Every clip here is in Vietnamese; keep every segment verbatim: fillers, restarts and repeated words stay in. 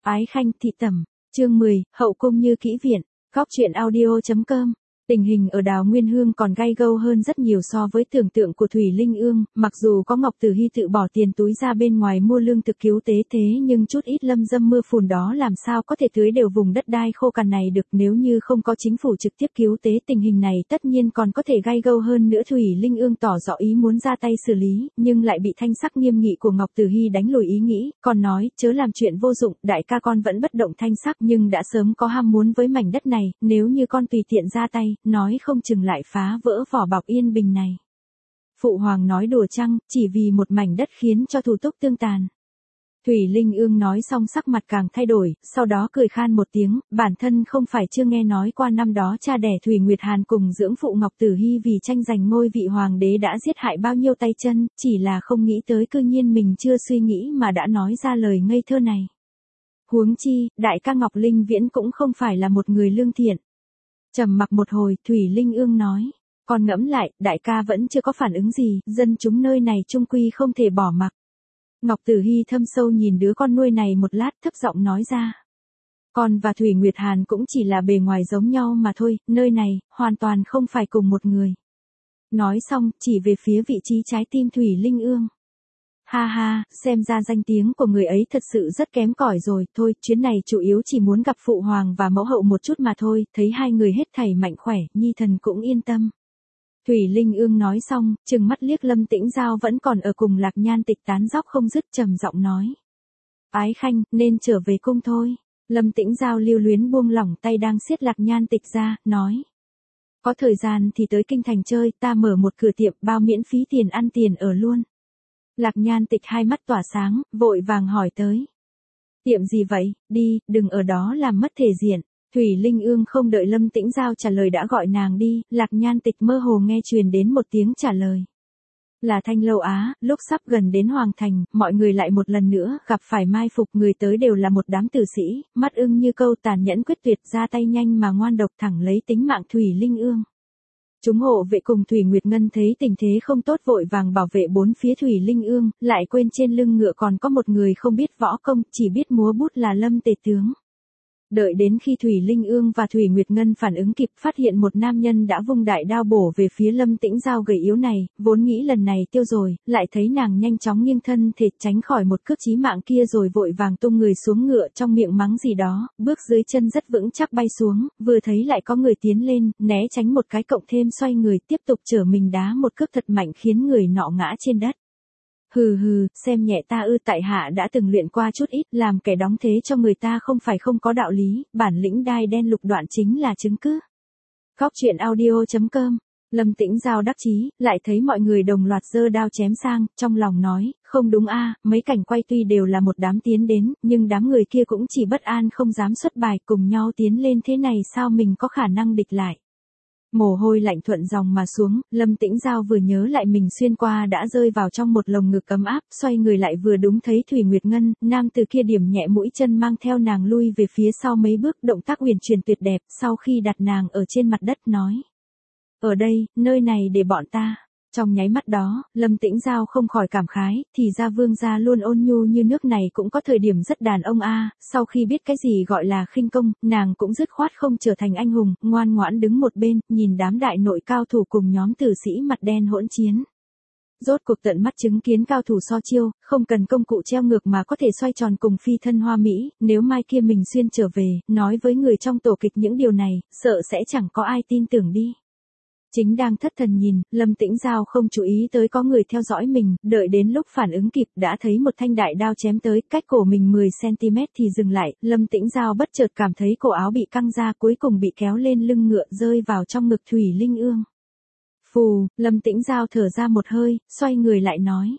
Ái khanh thị tẩm, chương mười, hậu cung như kỹ viện, góc truyện audio chấm com. Tình hình ở Đào Nguyên Hương còn gay gâu hơn rất nhiều so với tưởng tượng của Thủy Linh Ương, mặc dù có Ngọc Tử Hy tự bỏ tiền túi ra bên ngoài mua lương thực cứu tế thế nhưng chút ít lâm dâm mưa phùn đó làm sao có thể tưới đều vùng đất đai khô cằn này được, nếu như không có chính phủ trực tiếp cứu tế tình hình này tất nhiên còn có thể gay gâu hơn nữa. Thủy Linh Ương tỏ rõ ý muốn ra tay xử lý, nhưng lại bị thanh sắc nghiêm nghị của Ngọc Tử Hy đánh lùi ý nghĩ, còn nói, chớ làm chuyện vô dụng, đại ca con vẫn bất động thanh sắc nhưng đã sớm có ham muốn với mảnh đất này, nếu như con tùy tiện ra tay, nói không chừng lại phá vỡ vỏ bọc yên bình này. Phụ hoàng nói đùa chăng, chỉ vì một mảnh đất khiến cho thủ túc tương tàn. Thủy Linh Ương nói xong sắc mặt càng thay đổi, sau đó cười khan một tiếng, bản thân không phải chưa nghe nói qua năm đó cha đẻ Thủy Nguyệt Hàn cùng dưỡng phụ Ngọc Tử Hy vì tranh giành ngôi vị hoàng đế đã giết hại bao nhiêu tay chân, chỉ là không nghĩ tới cư nhiên mình chưa suy nghĩ mà đã nói ra lời ngây thơ này. Huống chi, đại ca Ngọc Linh Viễn cũng không phải là một người lương thiện. Trầm mặc một hồi, Thủy Linh Ương nói, còn ngẫm lại, đại ca vẫn chưa có phản ứng gì, dân chúng nơi này trung quy không thể bỏ mặc. Ngọc Tử Hy thâm sâu nhìn đứa con nuôi này một lát, thấp giọng nói ra. Con và Thủy Nguyệt Hàn cũng chỉ là bề ngoài giống nhau mà thôi, nơi này, hoàn toàn không phải cùng một người. Nói xong, chỉ về phía vị trí trái tim Thủy Linh Ương. Ha ha, xem ra danh tiếng của người ấy thật sự rất kém cỏi rồi, thôi, chuyến này chủ yếu chỉ muốn gặp phụ hoàng và mẫu hậu một chút mà thôi, thấy hai người hết thảy mạnh khỏe, nhi thần cũng yên tâm. Thủy Linh Ương nói xong, trừng mắt liếc Lâm Tĩnh Giao vẫn còn ở cùng Lạc Nhan Tịch tán dóc không dứt, trầm giọng nói. Ái khanh, nên trở về cung thôi. Lâm Tĩnh Giao lưu luyến buông lỏng tay đang siết Lạc Nhan Tịch ra, nói. Có thời gian thì tới kinh thành chơi, ta mở một cửa tiệm bao miễn phí tiền ăn tiền ở luôn. Lạc Nhan Tịch hai mắt tỏa sáng, vội vàng hỏi tới. Tiệm gì vậy, đi, đừng ở đó làm mất thể diện. Thủy Linh Ương không đợi Lâm Tĩnh Giao trả lời đã gọi nàng đi, Lạc Nhan Tịch mơ hồ nghe truyền đến một tiếng trả lời. Là Thanh Lâu Á, lúc sắp gần đến Hoàng Thành, mọi người lại một lần nữa gặp phải mai phục, người tới đều là một đám tử sĩ, mắt ưng như câu, tàn nhẫn quyết tuyệt, ra tay nhanh mà ngoan độc, thẳng lấy tính mạng Thủy Linh Ương. Chúng hộ vệ cùng Thủy Nguyệt Ngân thấy tình thế không tốt vội vàng bảo vệ bốn phía Thủy Linh Ương, lại quên trên lưng ngựa còn có một người không biết võ công, chỉ biết múa bút là Lâm Tề Tướng. Đợi đến khi Thủy Linh Ương và Thủy Nguyệt Ngân phản ứng kịp, phát hiện một nam nhân đã vung đại đao bổ về phía Lâm Tĩnh Giao gầy yếu này, vốn nghĩ lần này tiêu rồi, lại thấy nàng nhanh chóng nghiêng thân thể tránh khỏi một cước chí mạng kia rồi vội vàng tung người xuống ngựa, trong miệng mắng gì đó, bước dưới chân rất vững chắc bay xuống, vừa thấy lại có người tiến lên, né tránh một cái cộng thêm xoay người tiếp tục chở mình đá một cước thật mạnh khiến người nọ ngã trên đất. Hừ hừ, xem nhẹ ta ư, tại hạ đã từng luyện qua chút ít, làm kẻ đóng thế cho người ta không phải không có đạo lý, bản lĩnh đai đen lục đoạn chính là chứng cứ. Góc truyện audio chấm com. Lâm Tĩnh Giao đắc chí, lại thấy mọi người đồng loạt giơ đao chém sang, trong lòng nói, không đúng a, mấy cảnh quay tuy đều là một đám tiến đến, nhưng đám người kia cũng chỉ bất an không dám xuất bài, cùng nhau tiến lên thế này sao mình có khả năng địch lại. Mồ hôi lạnh thuận dòng mà xuống, Lâm Tĩnh Giao vừa nhớ lại mình xuyên qua đã rơi vào trong một lồng ngực ấm áp, xoay người lại vừa đúng thấy Thủy Nguyệt Ngân, nam từ kia điểm nhẹ mũi chân mang theo nàng lui về phía sau mấy bước, động tác huyền chuyển tuyệt đẹp, sau khi đặt nàng ở trên mặt đất nói. Ở đây, nơi này để bọn ta. Trong nháy mắt đó, Lâm Tĩnh Giao không khỏi cảm khái, thì ra vương gia luôn ôn nhu như nước này cũng có thời điểm rất đàn ông a. Sau khi biết cái gì gọi là khinh công, nàng cũng dứt khoát không trở thành anh hùng, ngoan ngoãn đứng một bên, nhìn đám đại nội cao thủ cùng nhóm tử sĩ mặt đen hỗn chiến. Rốt cuộc tận mắt chứng kiến cao thủ so chiêu, không cần công cụ treo ngược mà có thể xoay tròn cùng phi thân hoa mỹ, nếu mai kia mình xuyên trở về, nói với người trong tổ kịch những điều này, sợ sẽ chẳng có ai tin tưởng đi. Chính đang thất thần nhìn, Lâm Tĩnh Giao không chú ý tới có người theo dõi mình, đợi đến lúc phản ứng kịp đã thấy một thanh đại đao chém tới, cách cổ mình mười xăng ti mét thì dừng lại, Lâm Tĩnh Giao bất chợt cảm thấy cổ áo bị căng ra cuối cùng bị kéo lên lưng ngựa rơi vào trong ngực Thủy Linh Ương. Phù, Lâm Tĩnh Giao thở ra một hơi, xoay người lại nói.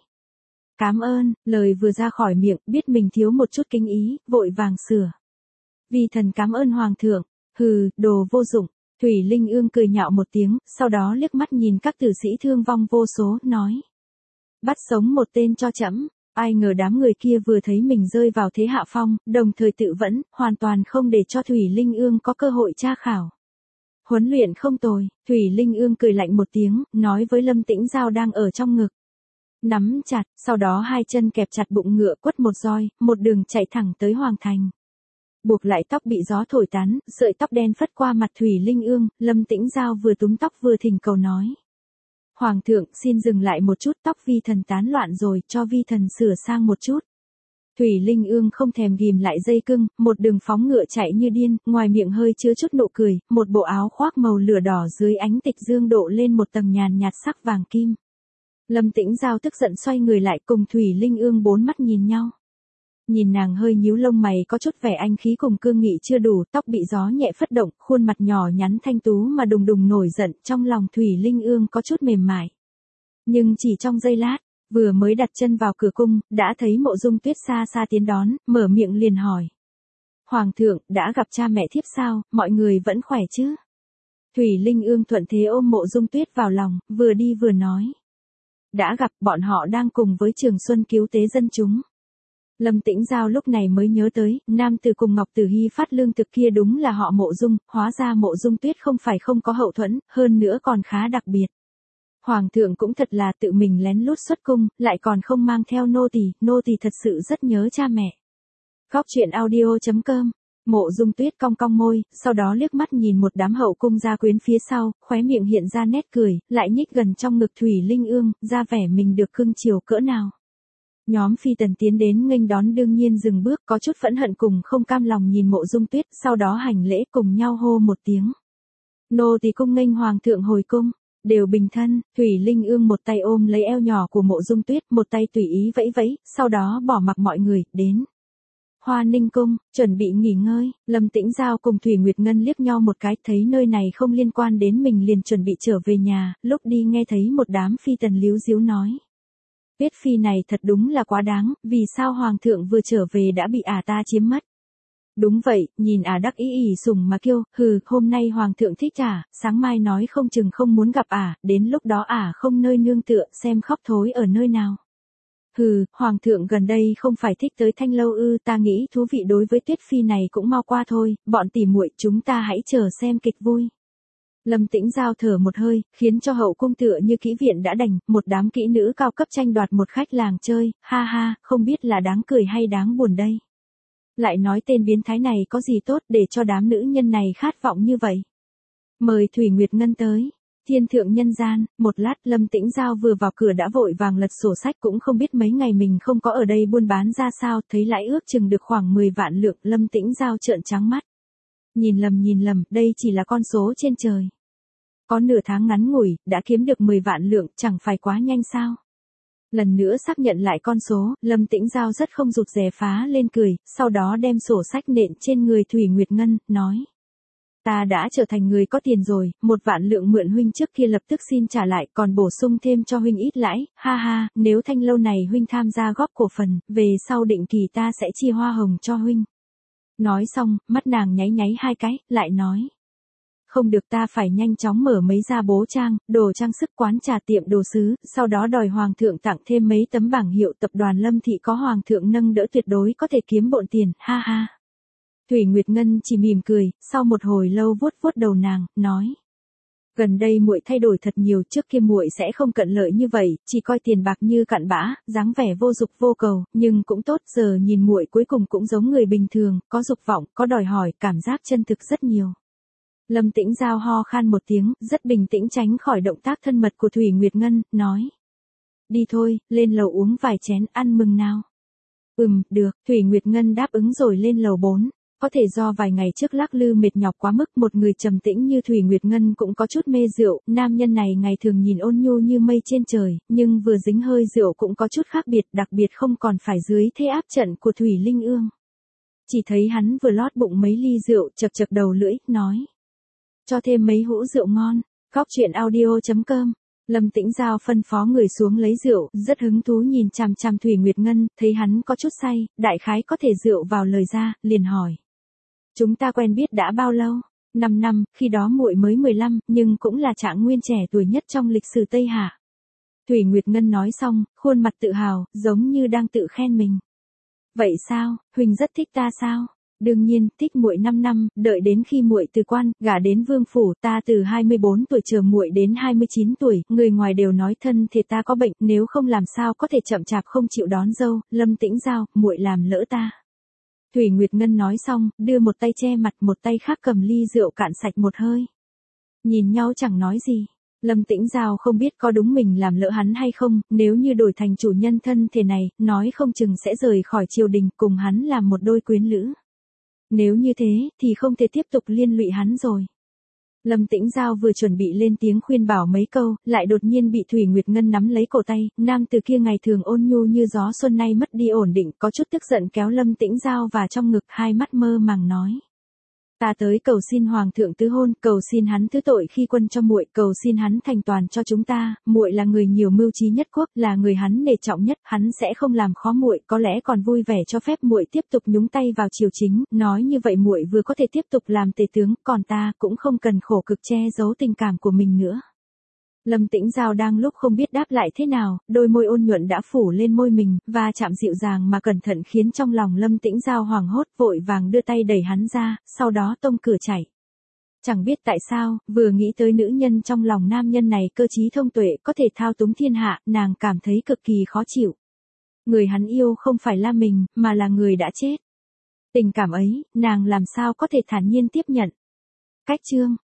Cám ơn, lời vừa ra khỏi miệng, biết mình thiếu một chút kính ý, vội vàng sửa. Vì thần cám ơn hoàng thượng, hừ, đồ vô dụng. Thủy Linh Ương cười nhạo một tiếng, sau đó liếc mắt nhìn các tử sĩ thương vong vô số, nói. Bắt sống một tên cho trẫm. Ai ngờ đám người kia vừa thấy mình rơi vào thế hạ phong, đồng thời tự vẫn, hoàn toàn không để cho Thủy Linh Ương có cơ hội tra khảo. Huấn luyện không tồi, Thủy Linh Ương cười lạnh một tiếng, nói với Lâm Tĩnh Giao đang ở trong ngực. Nắm chặt, sau đó hai chân kẹp chặt bụng ngựa quất một roi, một đường chạy thẳng tới Hoàng Thành. buộc lại tóc bị gió thổi tán, sợi tóc đen phất qua mặt Thủy Linh Ương, Lâm Tĩnh Giao vừa túm tóc vừa thỉnh cầu nói. Hoàng thượng xin dừng lại một chút, tóc vi thần tán loạn rồi, cho vi thần sửa sang một chút. Thủy Linh Ương không thèm ghim lại dây cưng, một đường phóng ngựa chạy như điên, ngoài miệng hơi chứa chút nụ cười, một bộ áo khoác màu lửa đỏ dưới ánh tịch dương độ lên một tầng nhàn nhạt sắc vàng kim. Lâm Tĩnh Giao tức giận xoay người lại cùng Thủy Linh Ương bốn mắt nhìn nhau. Nhìn nàng hơi nhíu lông mày có chút vẻ anh khí cùng cương nghị chưa đủ, tóc bị gió nhẹ phất động, khuôn mặt nhỏ nhắn thanh tú mà đùng đùng nổi giận, trong lòng Thủy Linh Ương có chút mềm mại. Nhưng chỉ trong giây lát, vừa mới đặt chân vào cửa cung, đã thấy Mộ Dung Tuyết xa xa tiến đón, mở miệng liền hỏi. Hoàng thượng, đã gặp cha mẹ thiếp sao, mọi người vẫn khỏe chứ? Thủy Linh Ương thuận thế ôm Mộ Dung Tuyết vào lòng, vừa đi vừa nói. Đã gặp, bọn họ đang cùng với Trường Xuân cứu tế dân chúng. Lâm Tĩnh Giao lúc này mới nhớ tới, nam tử cùng Ngọc Tử Hy phát lương thực kia đúng là họ Mộ Dung, hóa ra Mộ Dung Tuyết không phải không có hậu thuẫn, hơn nữa còn khá đặc biệt. Hoàng thượng cũng thật là tự mình lén lút xuất cung, lại còn không mang theo nô tỳ, nô tỳ thật sự rất nhớ cha mẹ. Góc truyện audio chấm com. Mộ Dung Tuyết cong cong môi, sau đó liếc mắt nhìn một đám hậu cung gia quyến phía sau, khóe miệng hiện ra nét cười, lại nhích gần trong ngực Thủy Linh Ương, ra vẻ mình được cưng chiều cỡ nào. Nhóm phi tần tiến đến nghênh đón đương nhiên dừng bước, có chút phẫn hận cùng không cam lòng nhìn Mộ Dung Tuyết, sau đó hành lễ cùng nhau hô một tiếng. Nô tỳ cung nghênh hoàng thượng hồi cung. Đều bình thân, Thủy Linh Ương một tay ôm lấy eo nhỏ của Mộ Dung Tuyết, một tay tùy ý vẫy vẫy, sau đó bỏ mặc mọi người, đến. Hoa Ninh cung, chuẩn bị nghỉ ngơi, Lâm Tĩnh Giao cùng Thủy Nguyệt Ngân liếc nhau một cái, thấy nơi này không liên quan đến mình liền chuẩn bị trở về nhà, lúc đi nghe thấy một đám phi tần líu díu nói. Tuyết phi này thật đúng là quá đáng, vì sao hoàng thượng vừa trở về đã bị ả ta chiếm mất. Đúng vậy, nhìn ả đắc ý ỉ sùng mà kêu, hừ, hôm nay hoàng thượng thích ả, sáng mai nói không chừng không muốn gặp ả, đến lúc đó ả không nơi nương tựa, xem khóc thối ở nơi nào. Hừ, hoàng thượng gần đây không phải thích tới Thanh Lâu ư, ta nghĩ thú vị đối với Tuyết phi này cũng mau qua thôi, bọn tỉ muội chúng ta hãy chờ xem kịch vui. Lâm Tĩnh Giao thở một hơi, khiến cho hậu cung tựa như kỹ viện đã đành, một đám kỹ nữ cao cấp tranh đoạt một khách làng chơi, ha ha, không biết là đáng cười hay đáng buồn đây. Lại nói tên biến thái này có gì tốt để cho đám nữ nhân này khát vọng như vậy. Mời Thủy Nguyệt Ngân tới. Thiên thượng nhân gian, một lát Lâm Tĩnh Giao vừa vào cửa đã vội vàng lật sổ sách, cũng không biết mấy ngày mình không có ở đây buôn bán ra sao, thấy lãi ước chừng được khoảng mười vạn lượng, Lâm Tĩnh Giao trợn trắng mắt. Nhìn lầm nhìn lầm, đây chỉ là con số trên trời. Có nửa tháng ngắn ngủi, đã kiếm được mười vạn lượng, chẳng phải quá nhanh sao. Lần nữa xác nhận lại con số, Lâm Tĩnh Giao rất không rụt rè phá lên cười, sau đó đem sổ sách nện trên người Thủy Nguyệt Ngân, nói. Ta đã trở thành người có tiền rồi, một vạn lượng mượn huynh trước kia lập tức xin trả lại, còn bổ sung thêm cho huynh ít lãi, ha ha, nếu Thanh Lâu này huynh tham gia góp cổ phần, về sau định kỳ ta sẽ chia hoa hồng cho huynh. Nói xong, mắt nàng nháy nháy hai cái, lại nói. Không được, ta phải nhanh chóng mở mấy gia bố trang, đồ trang sức, quán trà, tiệm đồ sứ, sau đó đòi hoàng thượng tặng thêm mấy tấm bảng hiệu, tập đoàn Lâm Thị có hoàng thượng nâng đỡ tuyệt đối có thể kiếm bộn tiền, ha ha. Thủy Nguyệt Ngân chỉ mỉm cười, sau một hồi lâu vuốt vuốt đầu nàng, nói. Gần đây muội thay đổi thật nhiều, trước kia muội sẽ không cận lợi như vậy, chỉ coi tiền bạc như cặn bã, dáng vẻ vô dục vô cầu, nhưng cũng tốt, giờ nhìn muội cuối cùng cũng giống người bình thường, có dục vọng, có đòi hỏi, cảm giác chân thực rất nhiều. Lâm Tĩnh Giao ho khan một tiếng, rất bình tĩnh tránh khỏi động tác thân mật của Thủy Nguyệt Ngân, nói. Đi thôi, lên lầu uống vài chén, ăn mừng nào. Ừm, được, Thủy Nguyệt Ngân đáp ứng rồi lên lầu bốn. Có thể do vài ngày trước lắc lư mệt nhọc quá mức, một người trầm tĩnh như Thủy Nguyệt Ngân cũng có chút mê rượu, nam nhân này ngày thường nhìn ôn nhu như mây trên trời, nhưng vừa dính hơi rượu cũng có chút khác biệt, đặc biệt không còn phải dưới thế áp trận của Thủy Linh Ương. Chỉ thấy hắn vừa lót bụng mấy ly rượu, chật chật đầu lưỡi, nói. Cho thêm mấy hũ rượu ngon. Góc truyện audio chấm com. Lâm Tĩnh Giao phân phó người xuống lấy rượu, rất hứng thú nhìn chằm chằm Thủy Nguyệt Ngân, thấy hắn có chút say, đại khái có thể rượu vào lời ra, liền hỏi. Chúng ta quen biết đã bao lâu? Năm năm, khi đó muội mới mười lăm, nhưng cũng là trạng nguyên trẻ tuổi nhất trong lịch sử Tây Hạ. Thủy Nguyệt Ngân nói xong, khuôn mặt tự hào, giống như đang tự khen mình. Vậy sao, huynh rất thích ta sao? Đương nhiên, thích muội năm năm, đợi đến khi muội từ quan, gả đến vương phủ, ta từ hai mươi bốn tuổi chờ muội đến hai mươi chín tuổi, người ngoài đều nói thân thể ta có bệnh, nếu không làm sao có thể chậm chạp không chịu đón dâu, Lâm Tĩnh Giao, muội làm lỡ ta. Thủy Nguyệt Ngân nói xong, đưa một tay che mặt, một tay khác cầm ly rượu cạn sạch một hơi. Nhìn nhau chẳng nói gì. Lâm Tĩnh Giao không biết có đúng mình làm lỡ hắn hay không, nếu như đổi thành chủ nhân thân thể này, nói không chừng sẽ rời khỏi triều đình cùng hắn làm một đôi quyến lữ. Nếu như thế, thì không thể tiếp tục liên lụy hắn rồi. Lâm Tĩnh Giao vừa chuẩn bị lên tiếng khuyên bảo mấy câu, lại đột nhiên bị Thủy Nguyệt Ngân nắm lấy cổ tay, nam từ kia ngày thường ôn nhu như gió xuân nay mất đi ổn định, có chút tức giận kéo Lâm Tĩnh Giao vào trong ngực, hai mắt mơ màng nói. Ta tới cầu xin hoàng thượng tứ hôn, cầu xin hắn thứ tội khi quân cho muội, cầu xin hắn thành toàn cho chúng ta, muội là người nhiều mưu trí nhất quốc, là người hắn nể trọng nhất, hắn sẽ không làm khó muội, có lẽ còn vui vẻ cho phép muội tiếp tục nhúng tay vào triều chính, nói như vậy muội vừa có thể tiếp tục làm tể tướng, còn ta cũng không cần khổ cực che giấu tình cảm của mình nữa. Lâm Tĩnh Giao đang lúc không biết đáp lại thế nào, đôi môi ôn nhuận đã phủ lên môi mình, và chạm dịu dàng mà cẩn thận khiến trong lòng Lâm Tĩnh Giao hoảng hốt, vội vàng đưa tay đẩy hắn ra, sau đó tông cửa chạy. Chẳng biết tại sao, vừa nghĩ tới nữ nhân trong lòng nam nhân này cơ trí thông tuệ có thể thao túng thiên hạ, nàng cảm thấy cực kỳ khó chịu. Người hắn yêu không phải là mình, mà là người đã chết. Tình cảm ấy, nàng làm sao có thể thản nhiên tiếp nhận. Cách chương